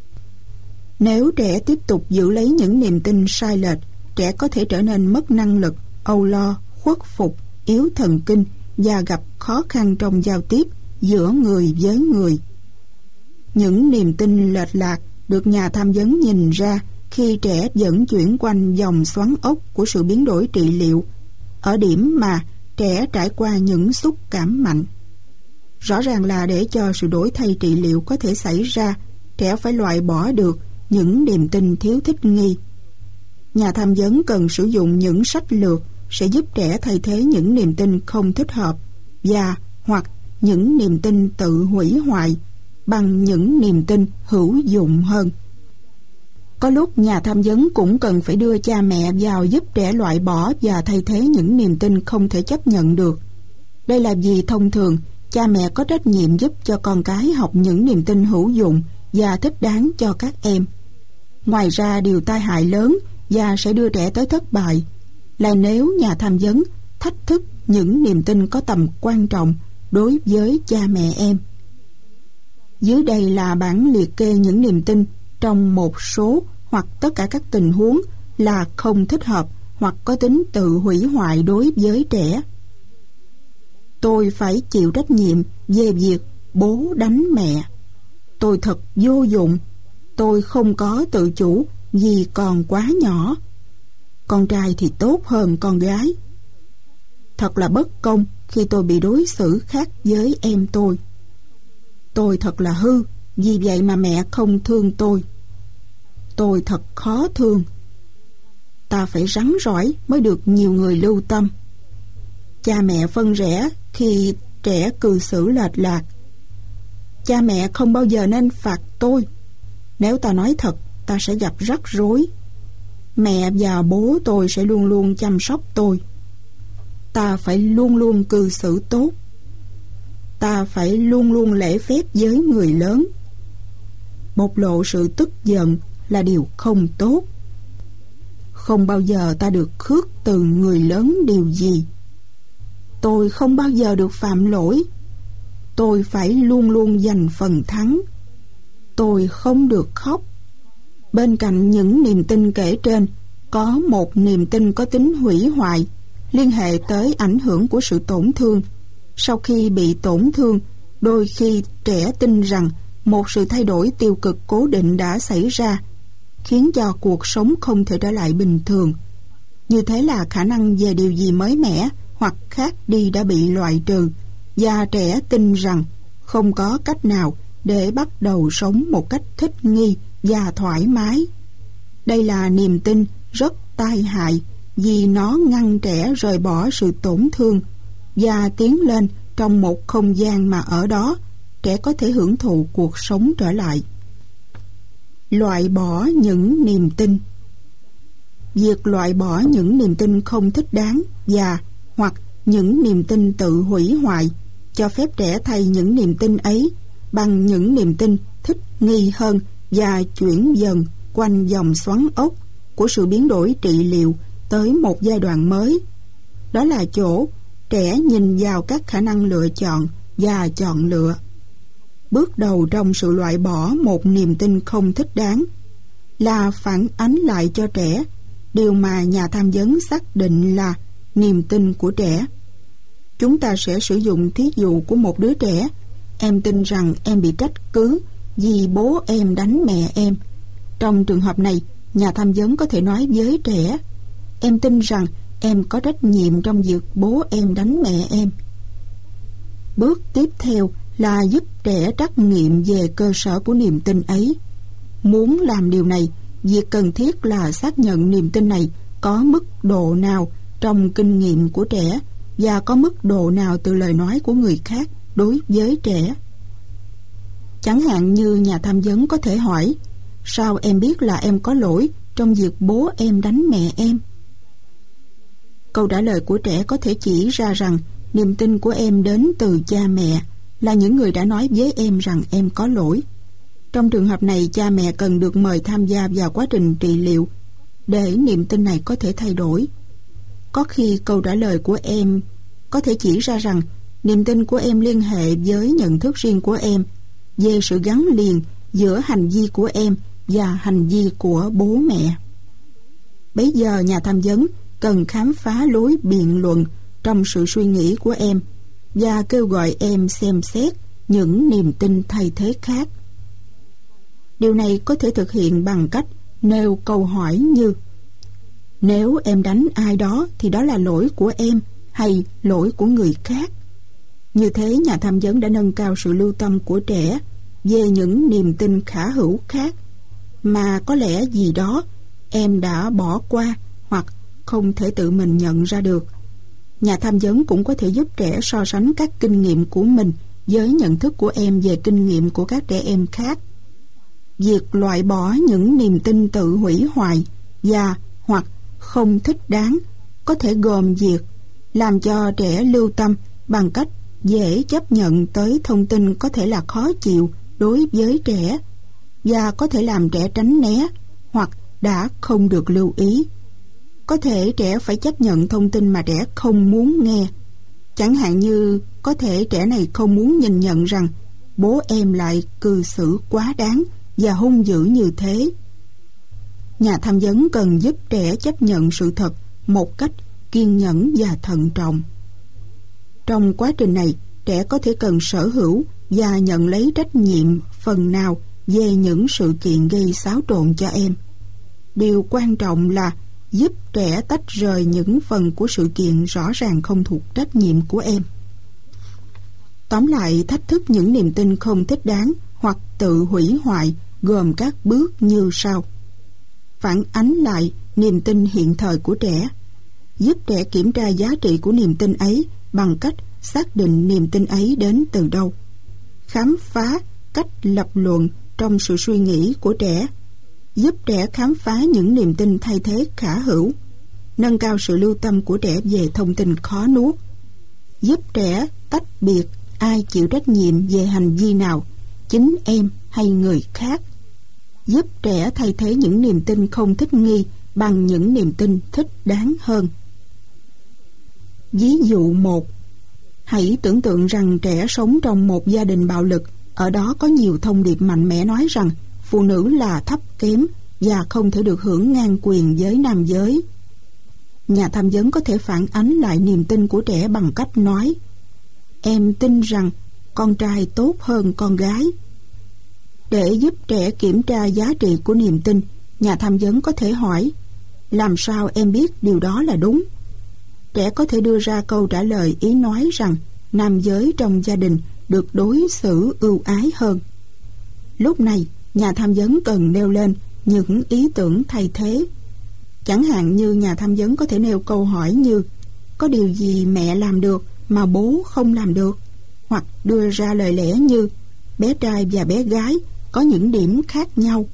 Nếu trẻ tiếp tục giữ lấy những niềm tin sai lệch, trẻ có thể trở nên mất năng lực, âu lo, khuất phục, yếu thần kinh và gặp khó khăn trong giao tiếp giữa người với người. Những niềm tin lệch lạc được nhà tham vấn nhìn ra khi trẻ vẫn chuyển quanh vòng xoắn ốc của sự biến đổi trị liệu, ở điểm mà trẻ trải qua những xúc cảm mạnh. Rõ ràng là để cho sự đổi thay trị liệu có thể xảy ra, trẻ phải loại bỏ được những niềm tin thiếu thích nghi. Nhà tham vấn cần sử dụng những sách lược sẽ giúp trẻ thay thế những niềm tin không thích hợp và hoặc những niềm tin tự hủy hoại bằng những niềm tin hữu dụng hơn. Có lúc nhà tham vấn cũng cần phải đưa cha mẹ vào giúp trẻ loại bỏ và thay thế những niềm tin không thể chấp nhận được. Đây là vì thông thường cha mẹ có trách nhiệm giúp cho con cái học những niềm tin hữu dụng và thích đáng cho các em. Ngoài ra, điều tai hại lớn và sẽ đưa trẻ tới thất bại là nếu nhà tham vấn thách thức những niềm tin có tầm quan trọng đối với cha mẹ em. Dưới đây là bảng liệt kê những niềm tin trong một số hoặc tất cả các tình huống là không thích hợp hoặc có tính tự hủy hoại đối với trẻ. Tôi phải chịu trách nhiệm về việc bố đánh mẹ. Tôi thật vô dụng. Tôi không có tự chủ vì còn quá nhỏ. Con trai thì tốt hơn con gái. Thật là bất công khi tôi bị đối xử khác với em tôi. Tôi thật là hư, vì vậy mà mẹ không thương tôi. Tôi thật khó thương. Ta phải rắn rỏi mới được nhiều người lưu tâm. Cha mẹ phân rẽ khi trẻ cư xử lệch lạc. Cha mẹ không bao giờ nên phạt tôi. Nếu ta nói thật, ta sẽ gặp rắc rối. Mẹ và bố tôi sẽ luôn luôn chăm sóc tôi. Ta phải luôn luôn cư xử tốt. Ta phải luôn luôn lễ phép với người lớn. Bộc lộ sự tức giận là điều không tốt. Không bao giờ ta được khước từ người lớn điều gì. Tôi không bao giờ được phạm lỗi. Tôi phải luôn luôn giành phần thắng. Tôi không được khóc. Bên cạnh những niềm tin kể trên, có một niềm tin có tính hủy hoại, liên hệ tới ảnh hưởng của sự tổn thương. Sau khi bị tổn thương, đôi khi trẻ tin rằng một sự thay đổi tiêu cực cố định đã xảy ra, khiến cho cuộc sống không thể trở lại bình thường. Như thế là khả năng về điều gì mới mẻ hoặc khác đi đã bị loại trừ, và trẻ tin rằng không có cách nào để bắt đầu sống một cách thích nghi và thoải mái. Đây là niềm tin rất tai hại vì nó ngăn trẻ rời bỏ sự tổn thương và tiến lên trong một không gian mà ở đó trẻ có thể hưởng thụ cuộc sống trở lại. Loại bỏ những niềm tin. Việc loại bỏ những niềm tin không thích đáng và hoặc những niềm tin tự hủy hoại, cho phép trẻ thay những niềm tin ấy bằng những niềm tin thích nghi hơn và chuyển dần quanh vòng xoắn ốc của sự biến đổi trị liệu tới một giai đoạn mới. Đó là chỗ trẻ nhìn vào các khả năng lựa chọn và chọn lựa. Bước đầu trong sự loại bỏ một niềm tin không thích đáng là phản ánh lại cho trẻ điều mà nhà tham vấn xác định là niềm tin của trẻ. Chúng ta sẽ sử dụng thí dụ của một đứa trẻ. Em tin rằng em bị trách cứ vì bố em đánh mẹ em. Trong trường hợp này, nhà tham vấn có thể nói với trẻ: em tin rằng em có trách nhiệm trong việc bố em đánh mẹ em. Bước tiếp theo là giúp trẻ trắc nghiệm về cơ sở của niềm tin ấy. Muốn làm điều này, việc cần thiết là xác nhận niềm tin này có mức độ nào trong kinh nghiệm của trẻ và có mức độ nào từ lời nói của người khác đối với trẻ. Chẳng hạn như nhà tham vấn có thể hỏi: sao em biết là em có lỗi trong việc bố em đánh mẹ em? Câu trả lời của trẻ có thể chỉ ra rằng niềm tin của em đến từ cha mẹ, là những người đã nói với em rằng em có lỗi. Trong trường hợp này, cha mẹ cần được mời tham gia vào quá trình trị liệu để niềm tin này có thể thay đổi. Có khi câu trả lời của em có thể chỉ ra rằng niềm tin của em liên hệ với nhận thức riêng của em về sự gắn liền giữa hành vi của em và hành vi của bố mẹ. Bấy giờ nhà tham vấn cần khám phá lối biện luận trong sự suy nghĩ của em và kêu gọi em xem xét những niềm tin thay thế khác. Điều này có thể thực hiện bằng cách nêu câu hỏi như: nếu em đánh ai đó thì đó là lỗi của em hay lỗi của người khác? Như thế, nhà tham vấn đã nâng cao sự lưu tâm của trẻ về những niềm tin khả hữu khác mà có lẽ gì đó em đã bỏ qua hoặc không thể tự mình nhận ra được. Nhà tham vấn cũng có thể giúp trẻ so sánh các kinh nghiệm của mình với nhận thức của em về kinh nghiệm của các trẻ em khác. Việc loại bỏ những niềm tin tự hủy hoại và hoặc không thích đáng có thể gồm việc làm cho trẻ lưu tâm bằng cách dễ chấp nhận tới thông tin có thể là khó chịu đối với trẻ và có thể làm trẻ tránh né hoặc đã không được lưu ý. Có thể trẻ phải chấp nhận thông tin mà trẻ không muốn nghe. Chẳng hạn như có thể trẻ này không muốn nhìn nhận rằng bố em lại cư xử quá đáng và hung dữ như thế. Nhà tham vấn cần giúp trẻ chấp nhận sự thật một cách kiên nhẫn và thận trọng. Trong quá trình này, trẻ có thể cần sở hữu và nhận lấy trách nhiệm phần nào về những sự kiện gây xáo trộn cho em. Điều quan trọng là giúp trẻ tách rời những phần của sự kiện rõ ràng không thuộc trách nhiệm của em. Tóm lại, thách thức những niềm tin không thích đáng hoặc tự hủy hoại gồm các bước như sau: phản ánh lại niềm tin hiện thời của trẻ, giúp trẻ kiểm tra giá trị của niềm tin ấy bằng cách xác định niềm tin ấy đến từ đâu, khám phá cách lập luận trong sự suy nghĩ của trẻ, giúp trẻ khám phá những niềm tin thay thế khả hữu, nâng cao sự lưu tâm của trẻ về thông tin khó nuốt, giúp trẻ tách biệt ai chịu trách nhiệm về hành vi nào, chính em hay người khác, giúp trẻ thay thế những niềm tin không thích nghi bằng những niềm tin thích đáng hơn. Ví dụ 1. Hãy tưởng tượng rằng trẻ sống trong một gia đình bạo lực. Ở đó có nhiều thông điệp mạnh mẽ nói rằng phụ nữ là thấp kém và không thể được hưởng ngang quyền với nam giới. Nhà tham vấn có thể phản ánh lại niềm tin của trẻ bằng cách nói: em tin rằng con trai tốt hơn con gái. Để giúp trẻ kiểm tra giá trị của niềm tin, nhà tham vấn có thể hỏi: làm sao em biết điều đó là đúng? Trẻ có thể đưa ra câu trả lời ý nói rằng nam giới trong gia đình được đối xử ưu ái hơn. Lúc này, nhà tham vấn cần nêu lên những ý tưởng thay thế. Chẳng hạn như nhà tham vấn có thể nêu câu hỏi như: có điều gì mẹ làm được mà bố không làm được? Hoặc đưa ra lời lẽ như: bé trai và bé gái có những điểm khác nhau.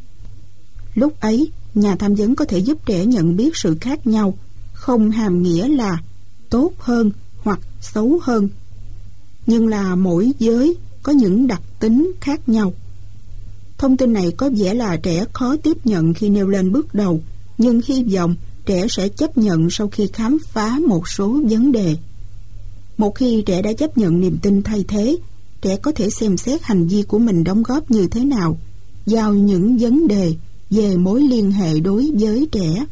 Lúc ấy, nhà tham vấn có thể giúp trẻ nhận biết sự khác nhau không hàm nghĩa là tốt hơn hoặc xấu hơn, nhưng là mỗi giới có những đặc tính khác nhau. Thông tin này có vẻ là trẻ khó tiếp nhận khi nêu lên bước đầu, nhưng hy vọng trẻ sẽ chấp nhận sau khi khám phá một số vấn đề. Một khi trẻ đã chấp nhận niềm tin thay thế, trẻ có thể xem xét hành vi của mình đóng góp như thế nào vào những vấn đề về mối liên hệ đối với trẻ.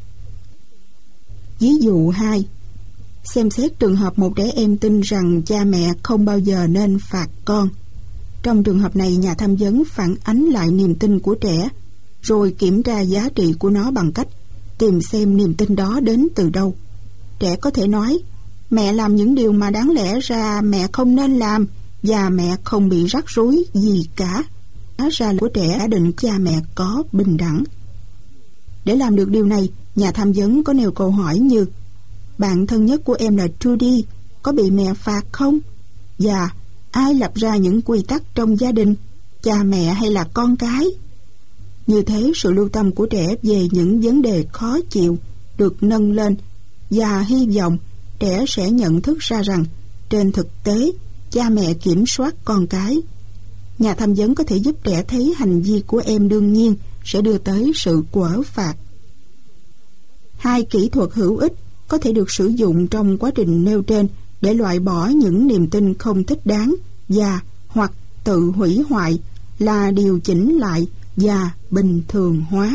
Ví dụ 2. Xem xét trường hợp một trẻ em tin rằng cha mẹ không bao giờ nên phạt con. Trong trường hợp này, nhà tham vấn phản ánh lại niềm tin của trẻ, rồi kiểm tra giá trị của nó bằng cách tìm xem niềm tin đó đến từ đâu. Trẻ có thể nói: mẹ làm những điều mà đáng lẽ ra mẹ không nên làm và mẹ không bị rắc rối gì cả. Hóa ra là của trẻ đã định cha mẹ có bình đẳng. Để làm được điều này, nhà tham vấn có nêu câu hỏi như: bạn thân nhất của em là Trudy có bị mẹ phạt không? Và ai lập ra những quy tắc trong gia đình? cha mẹ hay là con cái. Như thế, sự lưu tâm của trẻ về những vấn đề khó chịu được nâng lên, và hy vọng trẻ sẽ nhận thức ra rằng trên thực tế cha mẹ kiểm soát con cái. Nhà tham vấn có thể giúp trẻ thấy hành vi của em đương nhiên sẽ đưa tới sự quở phạt. 2 kỹ thuật hữu ích có thể được sử dụng trong quá trình nêu trên để loại bỏ những niềm tin không thích đáng và hoặc tự hủy hoại là điều chỉnh lại và bình thường hóa.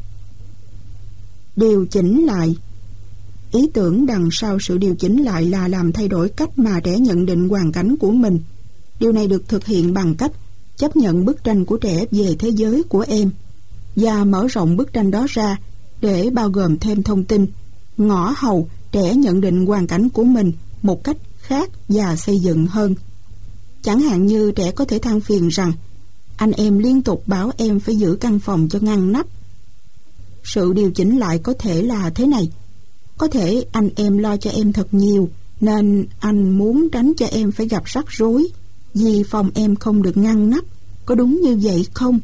Điều chỉnh lại. Ý tưởng đằng sau sự điều chỉnh lại là làm thay đổi cách mà trẻ nhận định hoàn cảnh của mình. Điều này được thực hiện bằng cách chấp nhận bức tranh của trẻ về thế giới của em và mở rộng bức tranh đó ra để bao gồm thêm thông tin, ngõ hầu trẻ nhận định hoàn cảnh của mình một cách khác và xây dựng hơn. Chẳng hạn như trẻ có thể than phiền rằng anh em liên tục bảo em phải giữ căn phòng cho ngăn nắp. Sự điều chỉnh lại có thể là thế này: có thể anh em lo cho em thật nhiều nên anh muốn tránh cho em phải gặp rắc rối vì phòng em không được ngăn nắp. Có đúng như vậy không?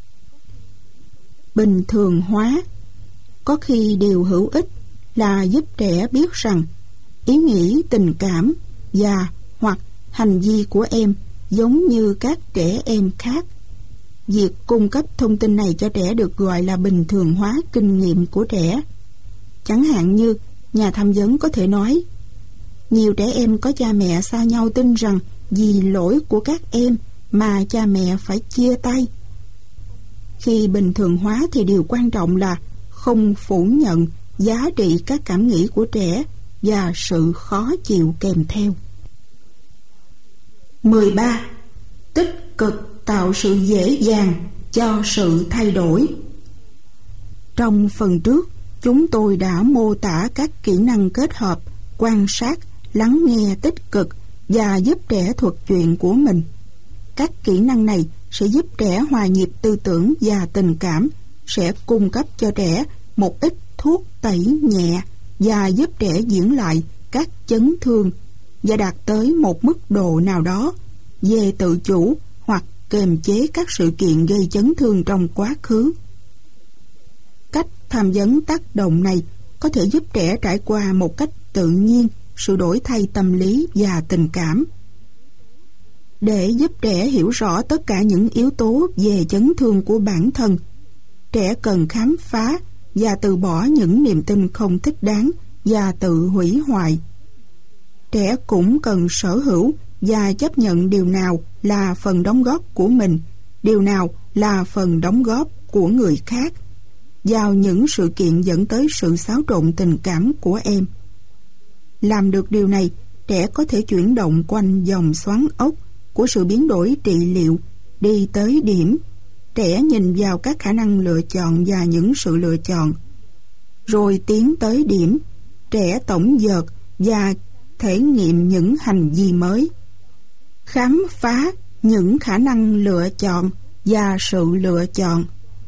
Bình thường hóa. Có khi điều hữu ích là giúp trẻ biết rằng ý nghĩ, tình cảm và hoặc hành vi của em giống như các trẻ em khác. Việc cung cấp thông tin này cho trẻ được gọi là bình thường hóa kinh nghiệm của trẻ. Chẳng hạn như nhà tham vấn có thể nói: nhiều trẻ em có cha mẹ xa nhau tin rằng vì lỗi của các em mà cha mẹ phải chia tay. Khi bình thường hóa thì điều quan trọng là không phủ nhận giá trị các cảm nghĩ của trẻ và sự khó chịu kèm theo. 13. Tích cực tạo sự dễ dàng cho sự thay đổi. Trong phần trước, chúng tôi đã mô tả các kỹ năng kết hợp, quan sát, lắng nghe tích cực và giúp trẻ thuật chuyện của mình. Các kỹ năng này sẽ giúp trẻ hòa nhịp tư tưởng và tình cảm, sẽ cung cấp cho trẻ một ít thuốc tẩy nhẹ và giúp trẻ diễn lại các chấn thương và đạt tới một mức độ nào đó về tự chủ hoặc kiềm chế các sự kiện gây chấn thương trong quá khứ. Cách tham vấn tác động này có thể giúp trẻ trải qua một cách tự nhiên sự đổi thay tâm lý và tình cảm. Để giúp trẻ hiểu rõ tất cả những yếu tố về chấn thương của bản thân, trẻ cần khám phá và từ bỏ những niềm tin không thích đáng và tự hủy hoại. Trẻ cũng cần sở hữu và chấp nhận điều nào là phần đóng góp của mình, điều nào là phần đóng góp của người khác vào những sự kiện dẫn tới sự xáo trộn tình cảm của em. Làm được điều này, trẻ có thể chuyển động quanh vòng xoắn ốc của sự biến đổi trị liệu đi tới điểm trẻ nhìn vào các khả năng lựa chọn và những sự lựa chọn, rồi tiến tới điểm trẻ tổng dợt và thể nghiệm những hành vi mới, khám phá những khả năng lựa chọn và sự lựa chọn.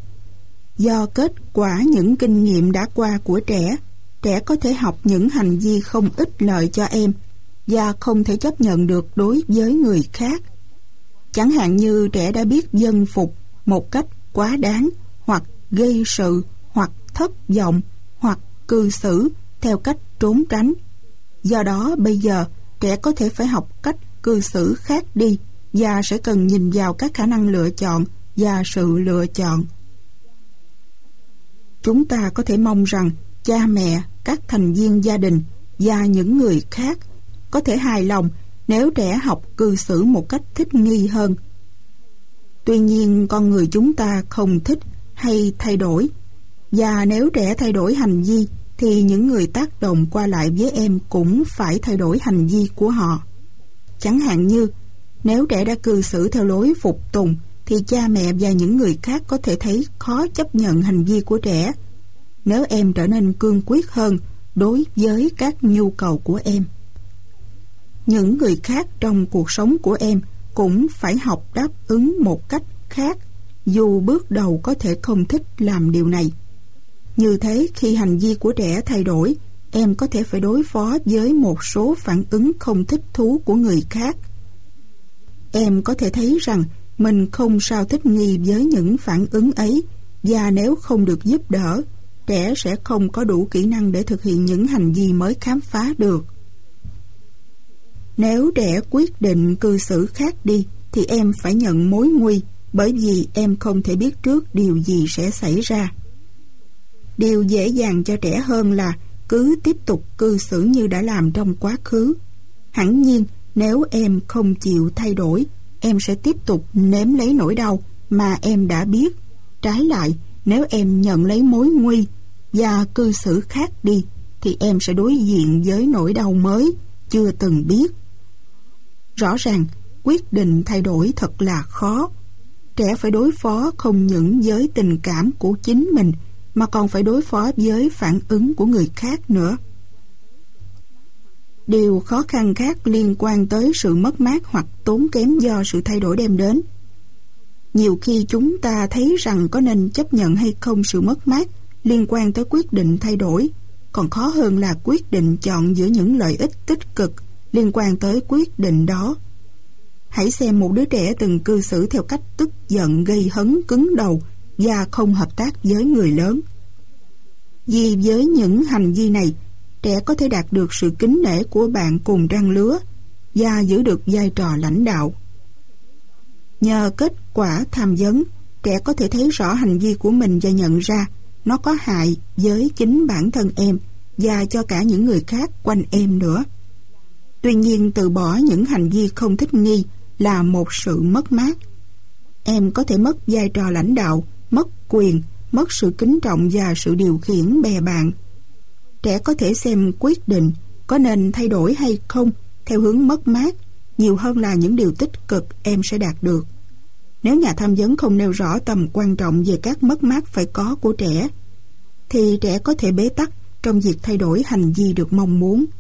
Do kết quả những kinh nghiệm đã qua của trẻ, trẻ có thể học những hành vi không ích lợi cho em và không thể chấp nhận được đối với người khác. Chẳng hạn như trẻ đã biết vâng phục một cách quá đáng, hoặc gây sự, hoặc thất vọng, hoặc cư xử theo cách trốn tránh. Do đó bây giờ trẻ có thể phải học cách cư xử khác đi và sẽ cần nhìn vào các khả năng lựa chọn và sự lựa chọn. Chúng ta có thể mong rằng cha mẹ, các thành viên gia đình và những người khác có thể hài lòng nếu trẻ học cư xử một cách thích nghi hơn. Tuy nhiên, con người chúng ta không thích hay thay đổi, và nếu trẻ thay đổi hành vi thì những người tác động qua lại với em cũng phải thay đổi hành vi của họ. Chẳng hạn như nếu trẻ đã cư xử theo lối phục tùng thì cha mẹ và những người khác có thể thấy khó chấp nhận hành vi của trẻ nếu em trở nên cương quyết hơn đối với các nhu cầu của em. Những người khác trong cuộc sống của em cũng phải học đáp ứng một cách khác, dù bước đầu có thể không thích làm điều này. Như thế, khi hành vi của trẻ thay đổi, em có thể phải đối phó với một số phản ứng không thích thú của người khác. Em có thể thấy rằng mình không sao thích nghi với những phản ứng ấy, và nếu không được giúp đỡ, trẻ sẽ không có đủ kỹ năng để thực hiện những hành vi mới khám phá được. Nếu trẻ quyết định cư xử khác đi, thì em phải nhận mối nguy, bởi vì em không thể biết trước điều gì sẽ xảy ra. Điều dễ dàng cho trẻ hơn là cứ tiếp tục cư xử như đã làm trong quá khứ. Hẳn nhiên, nếu em không chịu thay đổi, em sẽ tiếp tục nếm lấy nỗi đau mà em đã biết. Trái lại, nếu em nhận lấy mối nguy và cư xử khác đi, thì em sẽ đối diện với nỗi đau mới chưa từng biết. Rõ ràng, quyết định thay đổi thật là khó. Trẻ phải đối phó không những với tình cảm của chính mình, mà còn phải đối phó với phản ứng của người khác nữa. Điều khó khăn khác liên quan tới sự mất mát hoặc tốn kém do sự thay đổi đem đến. Nhiều khi chúng ta thấy rằng có nên chấp nhận hay không sự mất mát liên quan tới quyết định thay đổi, còn khó hơn là quyết định chọn giữa những lợi ích tích cực liên quan tới quyết định đó. Hãy xem một đứa trẻ từng cư xử theo cách tức giận, gây hấn, cứng đầu và không hợp tác với người lớn. Vì với những hành vi này, trẻ có thể đạt được sự kính nể của bạn cùng trang lứa và giữ được vai trò lãnh đạo. Nhờ kết quả tham vấn, trẻ có thể thấy rõ hành vi của mình và nhận ra nó có hại với chính bản thân em và cho cả những người khác quanh em nữa. Tuy nhiên, từ bỏ những hành vi không thích nghi là một sự mất mát. Em có thể mất vai trò lãnh đạo, mất quyền, mất sự kính trọng và sự điều khiển bè bạn. Trẻ có thể xem quyết định có nên thay đổi hay không theo hướng mất mát nhiều hơn là những điều tích cực em sẽ đạt được. Nếu nhà tham vấn không nêu rõ tầm quan trọng về các mất mát phải có của trẻ, thì trẻ có thể bế tắc trong việc thay đổi hành vi được mong muốn.